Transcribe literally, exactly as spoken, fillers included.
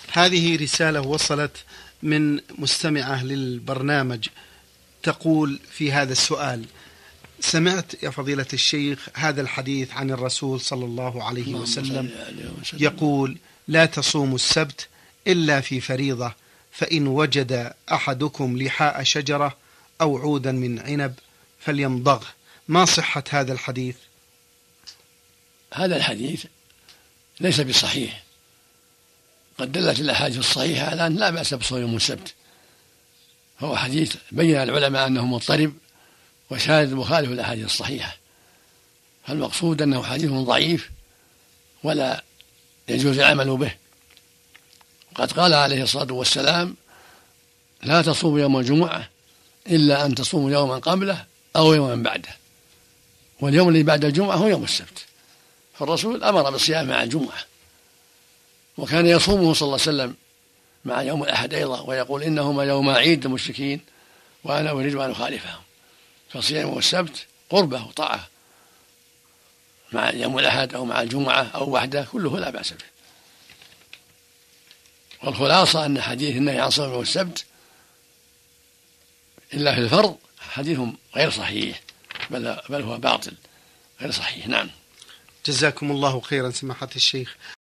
هذه رسالة وصلت من مستمعة للبرنامج تقول في هذا السؤال: سمعت يا فضيلة الشيخ هذا الحديث عن الرسول صلى الله عليه وسلم يقول: لا تصوموا السبت إلا في فريضة، فإن وجد أحدكم لحاء شجرة أو عودا من عنب فليمضغه. ما صحة هذا الحديث؟ هذا الحديث ليس بصحيح. قد دلت الأحاديث الصحيحة على أن لا بأس بصوم يوم السبت. هو حديث بين العلماء أنه مضطرب وشاذ مخالف الأحاديث الصحيحة، فالمقصود أنه حديث ضعيف ولا يجوز العمل به. وقد قال عليه الصلاة والسلام: لا تصوموا يوم الجمعة إلا أن تصوموا يوما قبله أو يوما بعده، واليوم الذي بعد الجمعة هو يوم السبت. فالرسول أمر بالصيام مع الجمعة، وكان يصومه صلى الله عليه وسلم مع يوم الأحد أيضا، ويقول: إنهما يوم عيد المشركين وأنا أريد أن أخالفهم. فصيام يوم السبت قربة وطاعة مع يوم الأحد أو مع الجمعة أو وحده كله لا بأس به. والخلاصة أن حديث النهي عن صوم يوم السبت إلا في الفرض حديث غير صحيح، بل, بل هو باطل غير صحيح. نعم. جزاكم الله خيرا سماحة الشيخ.